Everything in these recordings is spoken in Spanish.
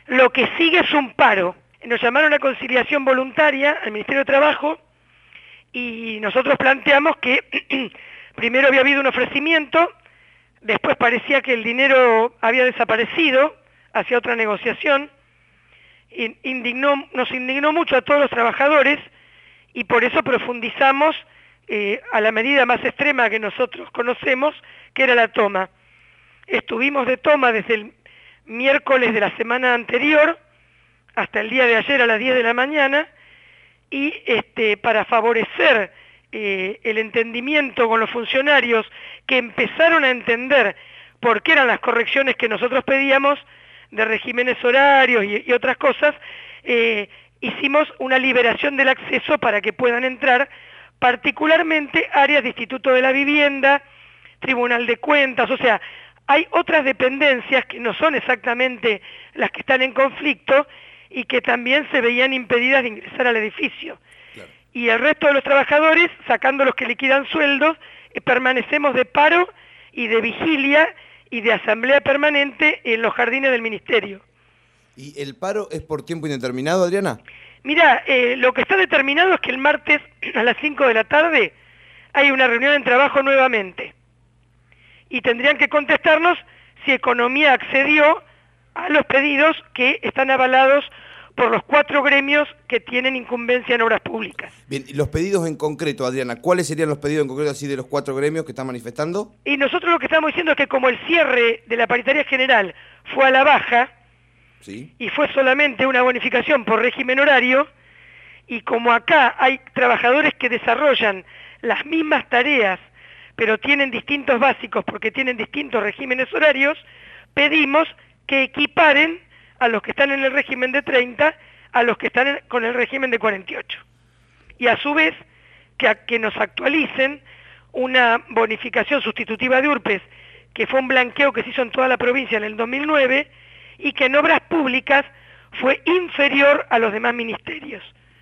Lo que sigue es un paro. Nos llamaron a conciliación voluntaria al Ministerio de Trabajo y nosotros planteamos que primero había habido un ofrecimiento, después parecía que el dinero había desaparecido hacia otra negociación, nos indignó mucho a todos los trabajadores y por eso profundizamos a la medida más extrema que nosotros conocemos, que era la toma. Estuvimos de toma desde el miércoles de la semana anterior hasta el día de ayer a las 10 de la mañana y para favorecer el entendimiento con los funcionarios que empezaron a entender por qué eran las correcciones que nosotros pedíamos de regímenes horarios y otras cosas, hicimos una liberación del acceso para que puedan entrar particularmente áreas de Instituto de la Vivienda, Tribunal de Cuentas, o sea, hay otras dependencias que no son exactamente las que están en conflicto y que también se veían impedidas de ingresar al edificio. Claro. Y el resto de los trabajadores, sacando los que liquidan sueldos, permanecemos de paro y de vigilia y de asamblea permanente en los jardines del Ministerio. ¿Y el paro es por tiempo indeterminado, Adriana? Mira, lo que está determinado es que el martes a las 5 de la tarde hay una reunión en trabajo nuevamente. Y tendrían que contestarnos si Economía accedió a los pedidos que están avalados por los 4 gremios que tienen incumbencia en obras públicas. Bien, ¿y los pedidos en concreto, Adriana? ¿Cuáles serían los pedidos en concreto así de los 4 gremios que están manifestando? Y nosotros lo que estamos diciendo es que como el cierre de la paritaria general fue a la baja, ¿sí?, y fue solamente una bonificación por régimen horario, y como acá hay trabajadores que desarrollan las mismas tareas, pero tienen distintos básicos porque tienen distintos regímenes horarios, pedimos que equiparen a los que están en el régimen de 30 a los que están con el régimen de 48. Y a su vez que nos actualicen una bonificación sustitutiva de URPES, que fue un blanqueo que se hizo en toda la provincia en el 2009 y que en obras públicas fue inferior a los demás ministerios.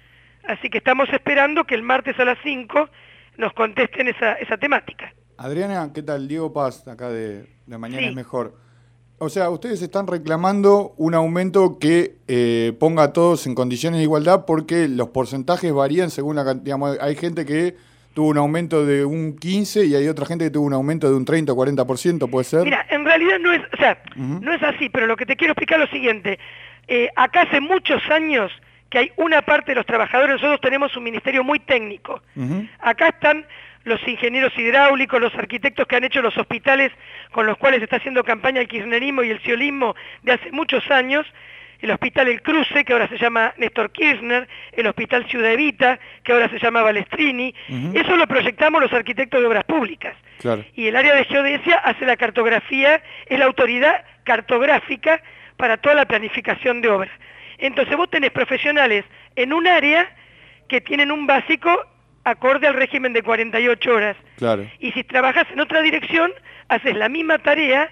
Así que estamos esperando que el martes a las 5 nos contesten esa temática. Adriana, ¿qué tal? Diego Paz, acá de Mañana Sí. es Mejor. O sea, ustedes están reclamando un aumento que ponga a todos en condiciones de igualdad porque los porcentajes varían según la cantidad. Digamos, hay gente que tuvo un aumento de un 15 y hay otra gente que tuvo un aumento de un 30 o 40%, ¿puede ser? Mira, en realidad no es, o sea, no es así, pero lo que te quiero explicar es lo siguiente. Acá hace muchos años que hay una parte de los trabajadores, nosotros tenemos un ministerio muy técnico. Acá están los ingenieros hidráulicos, los arquitectos que han hecho los hospitales con los cuales está haciendo campaña el kirchnerismo y el ciolismo de hace muchos años, el hospital El Cruce, que ahora se llama Néstor Kirchner, el hospital Ciudad Evita, que ahora se llama Balestrini, eso lo proyectamos los arquitectos de obras públicas. Claro. Y el área de geodesia hace la cartografía, es la autoridad cartográfica para toda la planificación de obras. Entonces vos tenés profesionales en un área que tienen un básico acorde al régimen de 48 horas. Claro. Y si trabajas en otra dirección, haces la misma tarea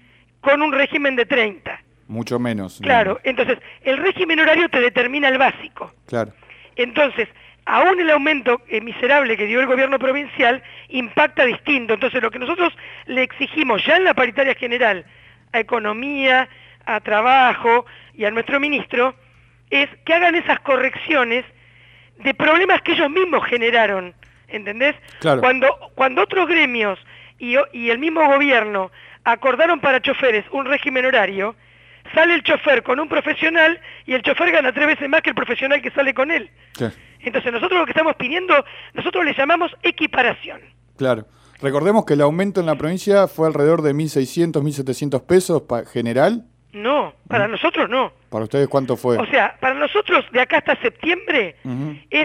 con un régimen de 30. Mucho menos. Claro, ¿no? entonces el régimen horario te determina el básico. Claro. Entonces, aún el aumento miserable que dio el gobierno provincial impacta distinto. Entonces, lo que nosotros le exigimos ya en la paritaria general a Economía, a Trabajo y a nuestro ministro, es que hagan esas correcciones de problemas que ellos mismos generaron, ¿entendés? Claro. Cuando otros gremios y el mismo gobierno acordaron para choferes un régimen horario, sale el chofer con un profesional y el chofer gana 3 veces más que el profesional que sale con él. Sí. Entonces nosotros lo que estamos pidiendo, nosotros le llamamos equiparación. Claro. Recordemos que el aumento en la provincia fue alrededor de 1.600, 1.700 pesos general. No, para nosotros no. ¿Para ustedes cuánto fue? O sea, para nosotros de acá hasta septiembre es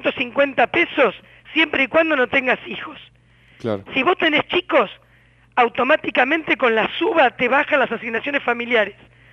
950 pesos siempre y cuando no tengas hijos. Claro. Si vos tenés chicos, automáticamente con la suba te bajan las asignaciones familiares.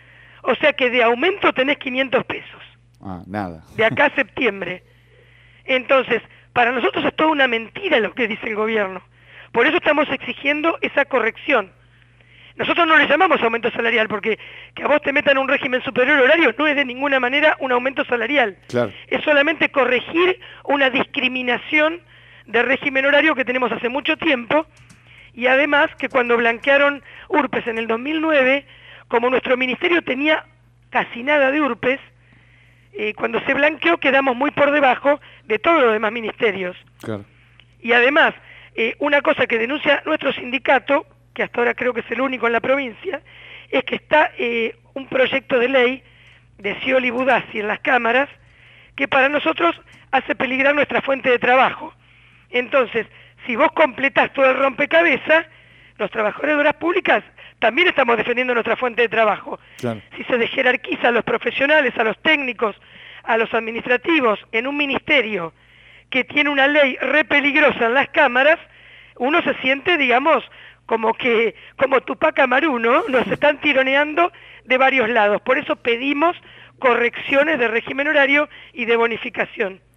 O sea que de aumento tenés 500 pesos. Ah, nada. De acá a septiembre. Entonces, para nosotros es toda una mentira lo que dice el gobierno. Por eso estamos exigiendo esa corrección. Nosotros no le llamamos aumento salarial, porque que a vos te metan un régimen superior horario no es de ninguna manera un aumento salarial. Claro. Es solamente corregir una discriminación de régimen horario que tenemos hace mucho tiempo, y además que cuando blanquearon URPES en el 2009, como nuestro ministerio tenía casi nada de URPES, cuando se blanqueó quedamos muy por debajo de todos los demás ministerios. Claro. Y además, una cosa que denuncia nuestro sindicato, que hasta ahora creo que es el único en la provincia, es que está un proyecto de ley de Scioli Budassi en las cámaras, que para nosotros hace peligrar nuestra fuente de trabajo. Entonces, si vos completás todo el rompecabezas, los trabajadores de obras públicas también estamos defendiendo nuestra fuente de trabajo. Claro. Si se desjerarquiza a los profesionales, a los técnicos, a los administrativos en un ministerio que tiene una ley re peligrosa en las cámaras, uno se siente, digamos, como Tupac Amaru, ¿no? Nos están tironeando de varios lados. Por eso pedimos correcciones de régimen horario y de bonificación.